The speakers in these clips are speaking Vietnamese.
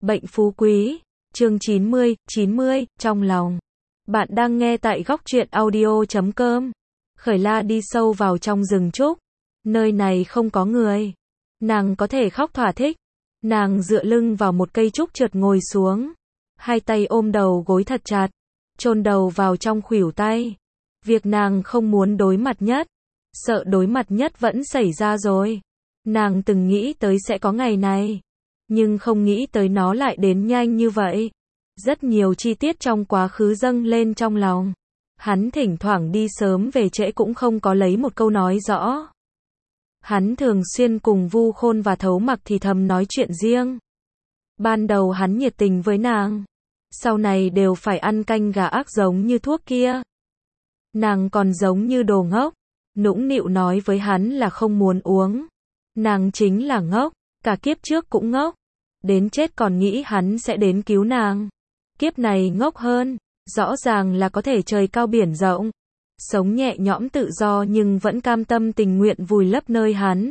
Bệnh phú quý, chương 90, trong lòng. Bạn đang nghe tại góc truyện audio.com. Khởi La đi sâu vào trong rừng trúc. Nơi này không có người. Nàng có thể khóc thỏa thích. Nàng dựa lưng vào một cây trúc trượt ngồi xuống. Hai tay ôm đầu gối thật chặt. Chôn đầu vào trong khuỷu tay. Việc nàng không muốn đối mặt nhất. Sợ đối mặt nhất vẫn xảy ra rồi. Nàng từng nghĩ tới sẽ có ngày này. Nhưng không nghĩ tới nó lại đến nhanh như vậy. Rất nhiều chi tiết trong quá khứ dâng lên trong lòng. Hắn thỉnh thoảng đi sớm về trễ cũng không có lấy một câu nói rõ. Hắn thường xuyên cùng Vu Khôn và Thấu Mặc thì thầm nói chuyện riêng. Ban đầu hắn nhiệt tình với nàng. Sau này đều phải ăn canh gà ác giống như thuốc kia. Nàng còn giống như đồ ngốc. Nũng nịu nói với hắn là không muốn uống. Nàng chính là ngốc. Cả kiếp trước cũng ngốc. Đến chết còn nghĩ hắn sẽ đến cứu nàng. Kiếp này ngốc hơn. Rõ ràng là có thể trời cao biển rộng. Sống nhẹ nhõm tự do nhưng vẫn cam tâm tình nguyện vùi lấp nơi hắn.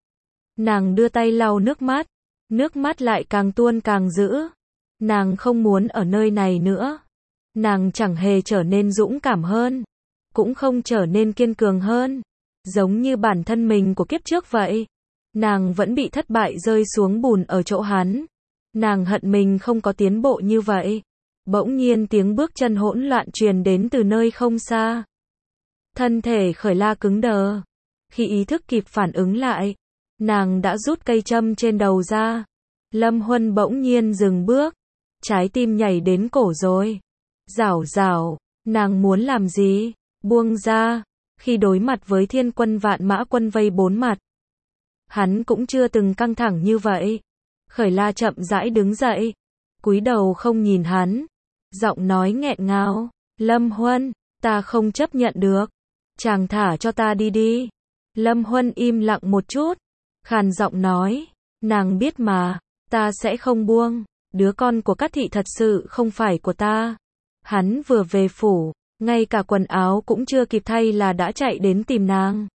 Nàng đưa tay lau nước mắt. Nước mắt lại càng tuôn càng dữ. Nàng không muốn ở nơi này nữa. Nàng chẳng hề trở nên dũng cảm hơn. Cũng không trở nên kiên cường hơn. Giống như bản thân mình của kiếp trước vậy. Nàng vẫn bị thất bại rơi xuống bùn ở chỗ hắn. Nàng hận mình không có tiến bộ như vậy. Bỗng nhiên tiếng bước chân hỗn loạn truyền đến từ nơi không xa. Thân thể Khởi La cứng đờ. Khi ý thức kịp phản ứng lại, nàng đã rút cây châm trên đầu ra. Lâm Huân bỗng nhiên dừng bước. Trái tim nhảy đến cổ rồi. Rảo rảo, nàng muốn làm gì? Buông ra. Khi đối mặt với thiên quân vạn mã quân vây bốn mặt. Hắn cũng chưa từng căng thẳng như vậy. Khởi La chậm rãi đứng dậy. Cúi đầu không nhìn hắn. Giọng nói nghẹn ngào. Lâm Huân, ta không chấp nhận được. Chàng thả cho ta đi đi. Lâm Huân im lặng một chút. Khàn giọng nói. Nàng biết mà. Ta sẽ không buông. Đứa con của Cát Thị thật sự không phải của ta. Hắn vừa về phủ. Ngay cả quần áo cũng chưa kịp thay là đã chạy đến tìm nàng.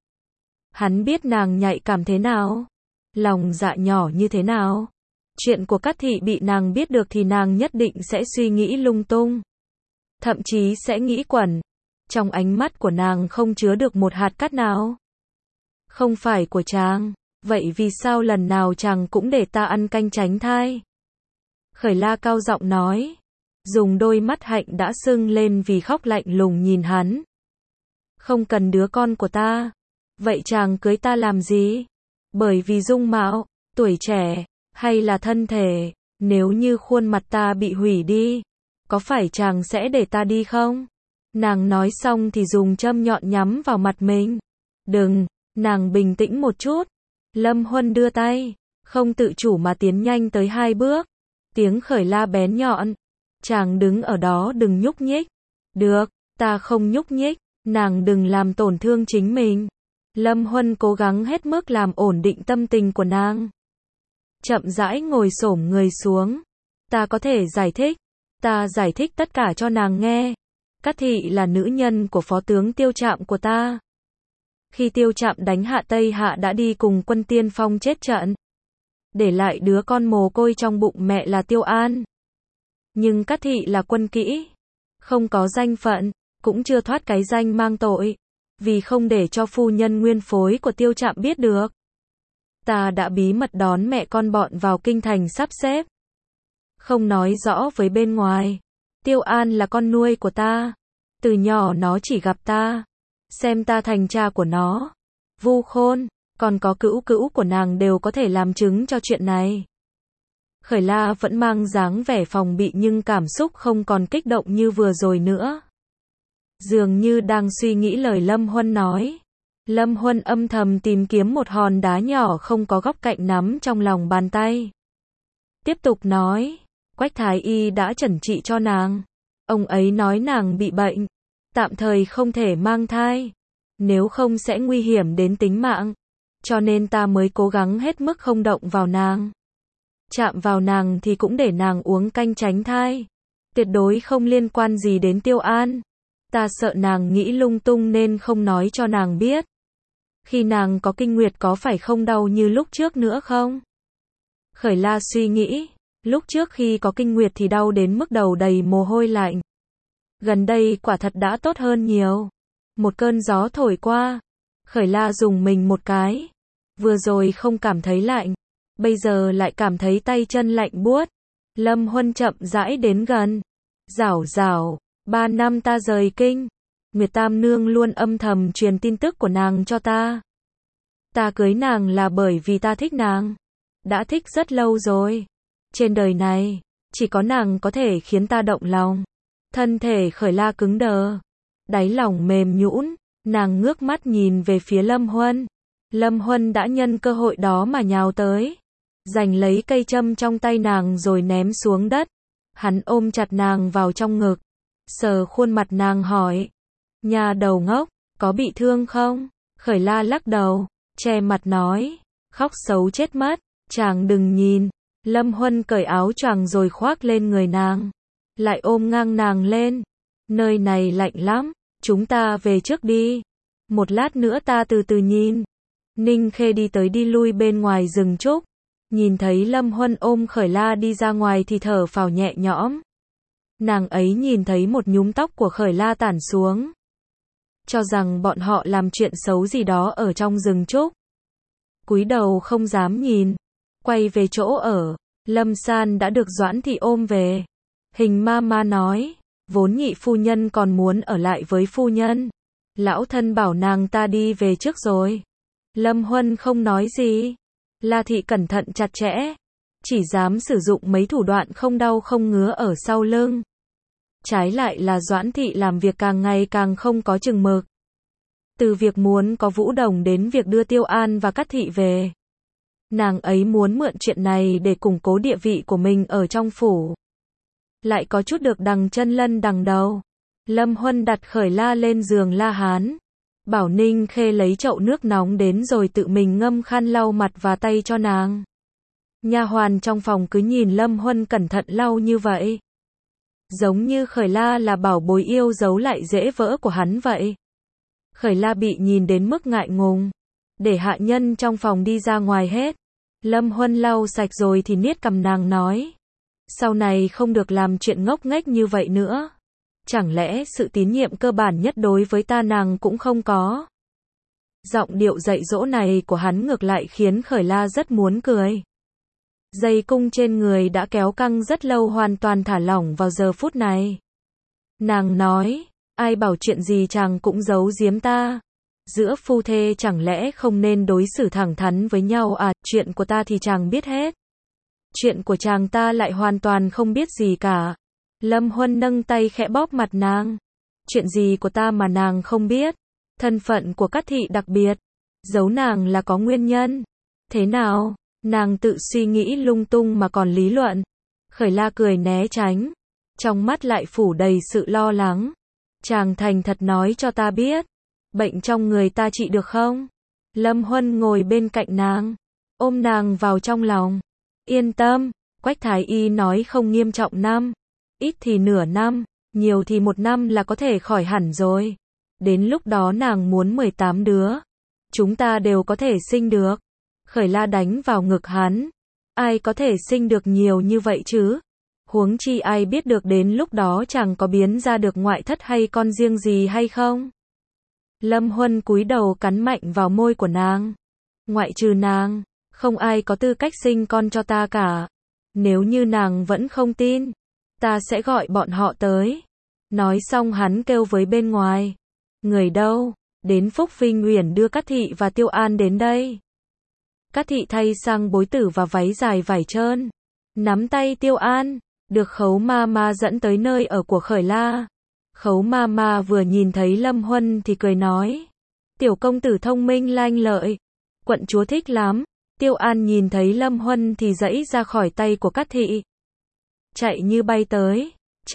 Hắn biết nàng nhạy cảm thế nào. Lòng dạ nhỏ như thế nào. Chuyện của Cát Thị bị nàng biết được thì nàng nhất định sẽ suy nghĩ lung tung. Thậm chí sẽ nghĩ quẩn. Trong ánh mắt của nàng không chứa được một hạt cát nào. Không phải của chàng. Vậy vì sao lần nào chàng cũng để ta ăn canh tránh thai? Khởi La cao giọng nói. Dùng đôi mắt hạnh đã sưng lên vì khóc lạnh lùng nhìn hắn. Không cần đứa con của ta. Vậy chàng cưới ta làm gì? Bởi vì dung mạo, tuổi trẻ, hay là thân thể? Nếu như khuôn mặt ta bị hủy đi, có phải chàng sẽ để ta đi không? Nàng nói xong thì dùng châm nhọn nhắm vào mặt mình. Đừng, nàng bình tĩnh một chút. Lâm Huân đưa tay, không tự chủ mà tiến nhanh tới 2 bước. Tiếng Khởi La bén nhọn. Chàng đứng ở đó đừng nhúc nhích. Được, ta không nhúc nhích. Nàng đừng làm tổn thương chính mình. Lâm Huân cố gắng hết mức làm ổn định tâm tình của nàng. Chậm rãi ngồi xổm người xuống. Ta có thể giải thích. Ta giải thích tất cả cho nàng nghe. Cát Thị là nữ nhân của phó tướng Tiêu Trạm của ta. Khi Tiêu Trạm đánh hạ Tây Hạ đã đi cùng quân tiên phong chết trận. Để lại đứa con mồ côi trong bụng mẹ là Tiêu An. Nhưng Cát Thị là quân kỹ. Không có danh phận. Cũng chưa thoát cái danh mang tội. Vì không để cho phu nhân nguyên phối của Tiêu Trạm biết được. Ta đã bí mật đón mẹ con bọn vào kinh thành sắp xếp. Không nói rõ với bên ngoài. Tiêu An là con nuôi của ta. Từ nhỏ nó chỉ gặp ta. Xem ta thành cha của nó. Vu Khôn, còn có cữu cữu của nàng đều có thể làm chứng cho chuyện này. Khởi La vẫn mang dáng vẻ phòng bị nhưng cảm xúc không còn kích động như vừa rồi nữa. Dường như đang suy nghĩ lời Lâm Huân nói. Lâm Huân âm thầm tìm kiếm một hòn đá nhỏ không có góc cạnh nắm trong lòng bàn tay. Tiếp tục nói. Quách Thái Y đã chẩn trị cho nàng. Ông ấy nói nàng bị bệnh. Tạm thời không thể mang thai. Nếu không sẽ nguy hiểm đến tính mạng. Cho nên ta mới cố gắng hết mức không động vào nàng. Chạm vào nàng thì cũng để nàng uống canh tránh thai. Tuyệt đối không liên quan gì đến Tiêu An. Ta sợ nàng nghĩ lung tung nên không nói cho nàng biết. Khi nàng có kinh nguyệt có phải không đau như lúc trước nữa không? Khởi La suy nghĩ. Lúc trước khi có kinh nguyệt thì đau đến mức đầu đầy mồ hôi lạnh. Gần đây quả thật đã tốt hơn nhiều. Một cơn gió thổi qua, Khởi La dùng mình một cái. Vừa rồi không cảm thấy lạnh, bây giờ lại cảm thấy tay chân lạnh buốt. Lâm Huân chậm rãi đến gần. Rảo rảo, 3 năm ta rời kinh. Nguyệt Tam Nương luôn âm thầm truyền tin tức của nàng cho ta. Ta cưới nàng là bởi vì ta thích nàng. Đã thích rất lâu rồi. Trên đời này, chỉ có nàng có thể khiến ta động lòng. Thân thể Khởi La cứng đờ. Đáy lòng mềm nhũn, nàng ngước mắt nhìn về phía Lâm Huân. Lâm Huân đã nhân cơ hội đó mà nhào tới. Giành lấy cây châm trong tay nàng rồi ném xuống đất. Hắn ôm chặt nàng vào trong ngực. Sờ khuôn mặt nàng hỏi. Nhà đầu ngốc, có bị thương không? Khởi La lắc đầu, che mặt nói. Khóc xấu chết mất, chàng đừng nhìn. Lâm Huân cởi áo choàng rồi khoác lên người nàng. Lại ôm ngang nàng lên. Nơi này lạnh lắm, chúng ta về trước đi. Một lát nữa ta từ từ nhìn. Ninh Khê đi tới đi lui bên ngoài rừng trúc. Nhìn thấy Lâm Huân ôm Khởi La đi ra ngoài thì thở phào nhẹ nhõm. Nàng ấy nhìn thấy một nhúm tóc của Khởi La tản xuống. Cho rằng bọn họ làm chuyện xấu gì đó ở trong rừng trúc. Cúi đầu không dám nhìn. Quay về chỗ ở. Lâm San đã được Doãn Thị ôm về. Hình ma ma nói. Vốn nhị phu nhân còn muốn ở lại với phu nhân. Lão thân bảo nàng ta đi về trước rồi. Lâm Huân không nói gì. La Thị cẩn thận chặt chẽ. Chỉ dám sử dụng mấy thủ đoạn không đau không ngứa ở sau lưng. Trái lại là Doãn Thị làm việc càng ngày càng không có chừng mực. Từ việc muốn có Vũ Đồng đến việc đưa Tiêu An và Cát Thị về. Nàng ấy muốn mượn chuyện này để củng cố địa vị của mình ở trong phủ. Lại có chút được đằng chân lân đằng đầu. Lâm Huân đặt Khởi La lên giường La Hán. Bảo Ninh Khê lấy chậu nước nóng đến rồi tự mình ngâm khăn lau mặt và tay cho nàng. Nha hoàn trong phòng cứ nhìn Lâm Huân cẩn thận lau như vậy. Giống như Khởi La là bảo bối yêu dấu lại dễ vỡ của hắn vậy. Khởi La bị nhìn đến mức ngại ngùng. Để hạ nhân trong phòng đi ra ngoài hết. Lâm Huân lau sạch rồi thì niết cằm nàng nói. Sau này không được làm chuyện ngốc nghếch như vậy nữa. Chẳng lẽ sự tín nhiệm cơ bản nhất đối với ta nàng cũng không có? Giọng điệu dạy dỗ này của hắn ngược lại khiến Khởi La rất muốn cười. Dây cung trên người đã kéo căng rất lâu hoàn toàn thả lỏng vào giờ phút này. Nàng nói, ai bảo chuyện gì chàng cũng giấu giếm ta. Giữa phu thê chẳng lẽ không nên đối xử thẳng thắn với nhau à, chuyện của ta thì chàng biết hết. Chuyện của chàng ta lại hoàn toàn không biết gì cả. Lâm Huân nâng tay khẽ bóp mặt nàng. Chuyện gì của ta mà nàng không biết? Thân phận của Cát Thị đặc biệt. Giấu nàng là có nguyên nhân. Thế nào? Nàng tự suy nghĩ lung tung mà còn lý luận. Khởi La cười né tránh. Trong mắt lại phủ đầy sự lo lắng. Chàng thành thật nói cho ta biết. Bệnh trong người ta trị được không? Lâm Huân ngồi bên cạnh nàng. Ôm nàng vào trong lòng. Yên tâm. Quách Thái Y nói không nghiêm trọng năm. Ít thì nửa năm. Nhiều thì 1 năm là có thể khỏi hẳn rồi. Đến lúc đó nàng muốn 18 đứa. Chúng ta đều có thể sinh được. Khởi La đánh vào ngực hắn. Ai có thể sinh được nhiều như vậy chứ? Huống chi ai biết được đến lúc đó chẳng có biến ra được ngoại thất hay con riêng gì hay không? Lâm Huân cúi đầu cắn mạnh vào môi của nàng. Ngoại trừ nàng, không ai có tư cách sinh con cho ta cả. Nếu như nàng vẫn không tin, ta sẽ gọi bọn họ tới. Nói xong hắn kêu với bên ngoài. Người đâu? Đến Phúc Vinh Uyển đưa Cát Thị và Tiêu An đến đây. Cát Thị thay sang bối tử và váy dài vải trơn. Nắm tay Tiêu An, được Khấu ma ma dẫn tới nơi ở của Khởi La. Khấu ma ma vừa nhìn thấy Lâm Huân thì cười nói. Tiểu công tử thông minh lanh lợi. Quận chúa thích lắm. Tiêu An nhìn thấy Lâm Huân thì giãy ra khỏi tay của Cát Thị. Chạy như bay tới.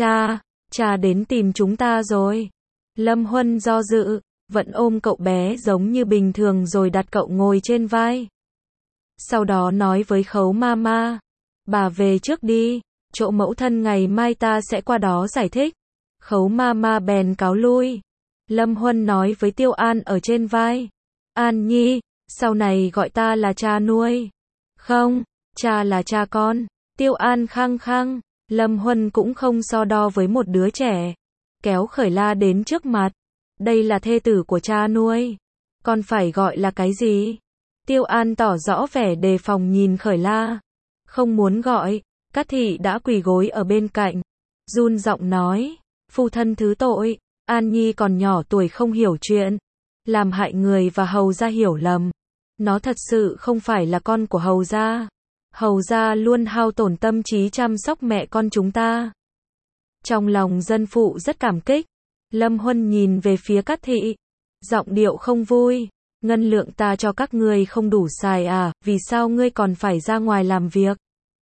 Cha đến tìm chúng ta rồi. Lâm Huân do dự, vẫn ôm cậu bé giống như bình thường rồi đặt cậu ngồi trên vai. Sau đó nói với Khấu ma ma. Bà về trước đi. Chỗ mẫu thân ngày mai ta sẽ qua đó giải thích. Khấu ma ma bèn cáo lui. Lâm Huân nói với Tiêu An ở trên vai. An Nhi, sau này gọi ta là cha nuôi. Không, cha là cha con. Tiêu An khăng khăng, Lâm Huân cũng không so đo với một đứa trẻ. Kéo Khởi La đến trước mặt. Đây là thê tử của cha nuôi. Con phải gọi là cái gì? Tiêu An tỏ rõ vẻ đề phòng nhìn Khởi La. Không muốn gọi. Cát thị đã quỳ gối ở bên cạnh. Run giọng nói. Phu thân thứ tội. An Nhi còn nhỏ tuổi không hiểu chuyện. Làm hại người và hầu gia hiểu lầm. Nó thật sự không phải là con của hầu gia. Hầu gia luôn hao tổn tâm trí chăm sóc mẹ con chúng ta. Trong lòng dân phụ rất cảm kích. Lâm Huân nhìn về phía Cát thị. Giọng điệu không vui. Ngân lượng ta cho các ngươi không đủ xài à, vì sao ngươi còn phải ra ngoài làm việc?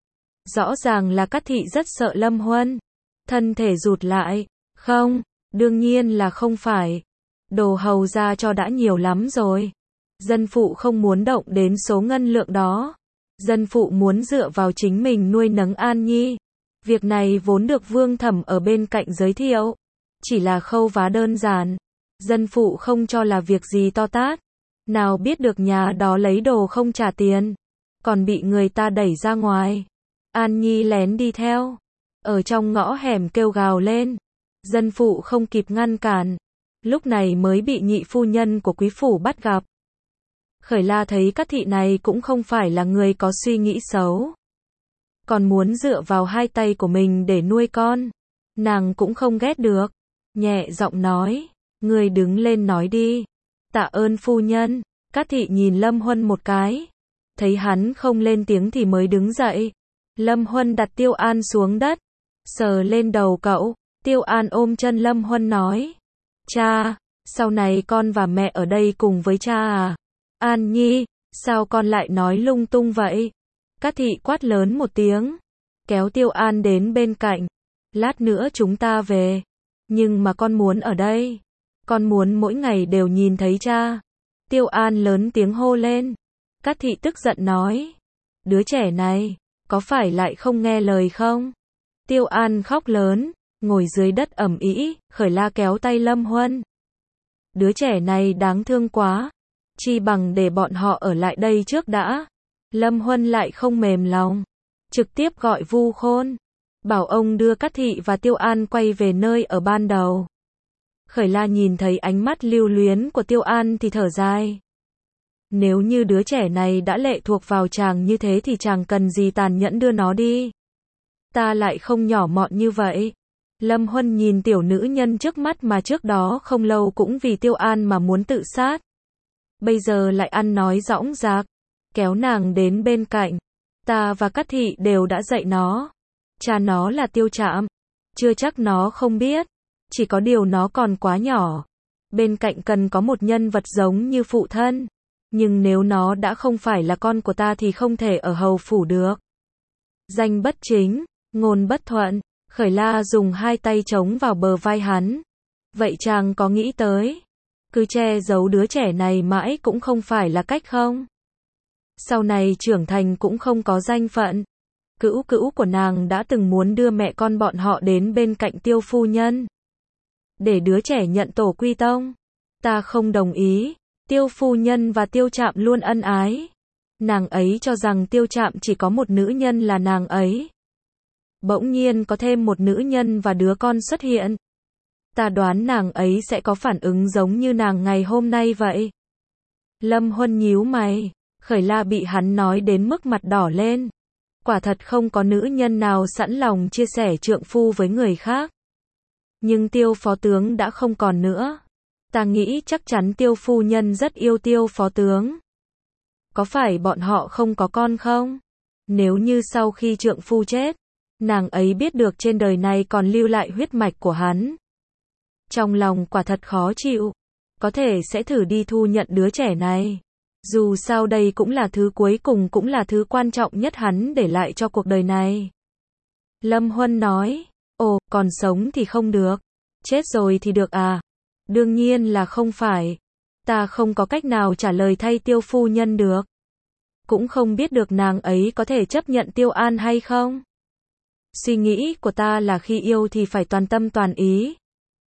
Rõ ràng là Cát thị rất sợ Lâm Huân. Thân thể rụt lại. Không, đương nhiên là không phải. Đồ hầu gia cho đã nhiều lắm rồi. Dân phụ không muốn động đến số ngân lượng đó. Dân phụ muốn dựa vào chính mình nuôi nấng An Nhi. Việc này vốn được Vương Thẩm ở bên cạnh giới thiệu. Chỉ là khâu vá đơn giản. Dân phụ không cho là việc gì to tát. Nào biết được nhà đó lấy đồ không trả tiền. Còn bị người ta đẩy ra ngoài. An Nhi lén đi theo. Ở trong ngõ hẻm kêu gào lên. Dân phụ không kịp ngăn cản. Lúc này mới bị nhị phu nhân của quý phủ bắt gặp. Khởi La thấy Cát thị này cũng không phải là người có suy nghĩ xấu. Còn muốn dựa vào hai tay của mình để nuôi con. Nàng cũng không ghét được. Nhẹ giọng nói. Người đứng lên nói đi. Tạ ơn phu nhân. Cát thị nhìn Lâm Huân một cái. Thấy hắn không lên tiếng thì mới đứng dậy. Lâm Huân đặt Tiêu An xuống đất. Sờ lên đầu cậu. Tiêu An ôm chân Lâm Huân nói. Cha, sau này con và mẹ ở đây cùng với cha à? An Nhi, sao con lại nói lung tung vậy? Cát thị quát lớn một tiếng. Kéo Tiêu An đến bên cạnh. Lát nữa chúng ta về. Nhưng mà con muốn ở đây. Con muốn mỗi ngày đều nhìn thấy cha. Tiêu An lớn tiếng hô lên. Cát thị tức giận nói. Đứa trẻ này, có phải lại không nghe lời không? Tiêu An khóc lớn, ngồi dưới đất ầm ĩ. Khởi La kéo tay Lâm Huân. Đứa trẻ này đáng thương quá. Chi bằng để bọn họ ở lại đây trước đã. Lâm Huân lại không mềm lòng. Trực tiếp gọi Vu Khôn. Bảo ông đưa Cát thị và Tiêu An quay về nơi ở ban đầu. Khởi La nhìn thấy ánh mắt lưu luyến của Tiêu An thì thở dài. Nếu như đứa trẻ này đã lệ thuộc vào chàng như thế thì chàng cần gì tàn nhẫn đưa nó đi. Ta lại không nhỏ mọn như vậy. Lâm Huân nhìn tiểu nữ nhân trước mắt mà trước đó không lâu cũng vì Tiêu An mà muốn tự sát. Bây giờ lại ăn nói dõng dạc. Kéo nàng đến bên cạnh. Ta và Cát thị đều đã dạy nó. Cha nó là Tiêu Trạm. Chưa chắc nó không biết. Chỉ có điều nó còn quá nhỏ. Bên cạnh cần có một nhân vật giống như phụ thân. Nhưng nếu nó đã không phải là con của ta thì không thể ở hầu phủ được. Danh bất chính, ngôn bất thuận. Khởi La dùng hai tay chống vào bờ vai hắn. Vậy chàng có nghĩ tới, cứ che giấu đứa trẻ này mãi cũng không phải là cách không? Sau này trưởng thành cũng không có danh phận. Cữu cữu của nàng đã từng muốn đưa mẹ con bọn họ đến bên cạnh Tiêu phu nhân. Để đứa trẻ nhận tổ quy tông. Ta không đồng ý. Tiêu phu nhân và Tiêu Trạm luôn ân ái. Nàng ấy cho rằng Tiêu Trạm chỉ có một nữ nhân là nàng ấy. Bỗng nhiên có thêm một nữ nhân và đứa con xuất hiện. Ta đoán nàng ấy sẽ có phản ứng giống như nàng ngày hôm nay vậy. Lâm Huân nhíu mày. Khởi La bị hắn nói đến mức mặt đỏ lên. Quả thật không có nữ nhân nào sẵn lòng chia sẻ trượng phu với người khác. Nhưng Tiêu phó tướng đã không còn nữa. Ta nghĩ chắc chắn Tiêu phu nhân rất yêu Tiêu phó tướng. Có phải bọn họ không có con không? Nếu như sau khi trượng phu chết, nàng ấy biết được trên đời này còn lưu lại huyết mạch của hắn. Trong lòng quả thật khó chịu. Có thể sẽ thử đi thu nhận đứa trẻ này. Dù sao đây cũng là thứ cuối cùng cũng là thứ quan trọng nhất hắn để lại cho cuộc đời này. Lâm Huân nói. Ồ, còn sống thì không được. Chết rồi thì được à? Đương nhiên là không phải. Ta không có cách nào trả lời thay Tiêu phu nhân được. Cũng không biết được nàng ấy có thể chấp nhận Tiêu An hay không. Suy nghĩ của ta là khi yêu thì phải toàn tâm toàn ý.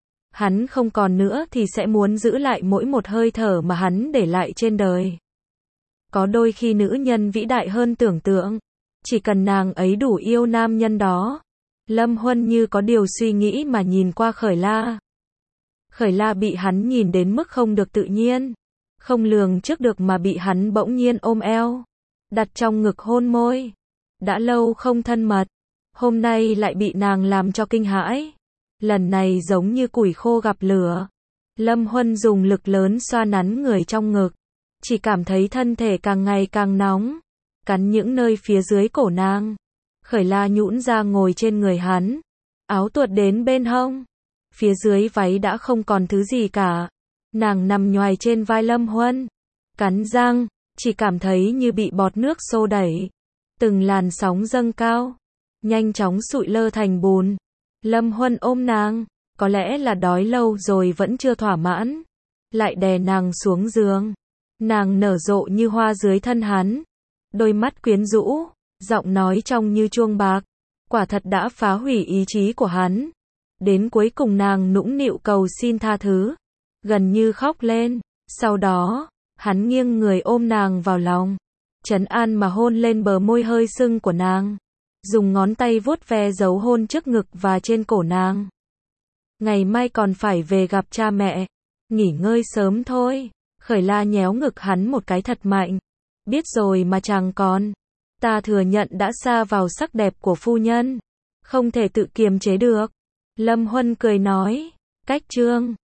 Hắn không còn nữa thì sẽ muốn giữ lại mỗi một hơi thở mà hắn để lại trên đời. Có đôi khi nữ nhân vĩ đại hơn tưởng tượng. Chỉ cần nàng ấy đủ yêu nam nhân đó. Lâm Huân như có điều suy nghĩ mà nhìn qua Khởi La. Khởi La bị hắn nhìn đến mức không được tự nhiên. Không lường trước được mà bị hắn bỗng nhiên ôm eo. Đặt trong ngực hôn môi. Đã lâu không thân mật. Hôm nay lại bị nàng làm cho kinh hãi. Lần này giống như củi khô gặp lửa. Lâm Huân dùng lực lớn xoa nắn người trong ngực. Chỉ cảm thấy thân thể càng ngày càng nóng. Cắn những nơi phía dưới cổ nàng. Khởi La nhũn ra ngồi trên người hắn. Áo tuột đến bên hông. Phía dưới váy đã không còn thứ gì cả. Nàng nằm nhoài trên vai Lâm Huân. Cắn răng, chỉ cảm thấy như bị bọt nước xô đẩy. Từng làn sóng dâng cao. Nhanh chóng sụi lơ thành bùn. Lâm Huân ôm nàng. Có lẽ là đói lâu rồi vẫn chưa thỏa mãn. Lại đè nàng xuống giường. Nàng nở rộ như hoa dưới thân hắn. Đôi mắt quyến rũ. Giọng nói trong như chuông bạc. Quả thật đã phá hủy ý chí của hắn. Đến cuối cùng nàng nũng nịu cầu xin tha thứ. Gần như khóc lên. Sau đó, hắn nghiêng người ôm nàng vào lòng. Trấn an mà hôn lên bờ môi hơi sưng của nàng. Dùng ngón tay vuốt ve dấu hôn trước ngực và trên cổ nàng. Ngày mai còn phải về gặp cha mẹ. Nghỉ ngơi sớm thôi. Khởi La nhéo ngực hắn một cái thật mạnh. Biết rồi mà chàng còn. Ta thừa nhận đã sa vào sắc đẹp của phu nhân. Không thể tự kiềm chế được. Lâm Huân cười nói. Cách chương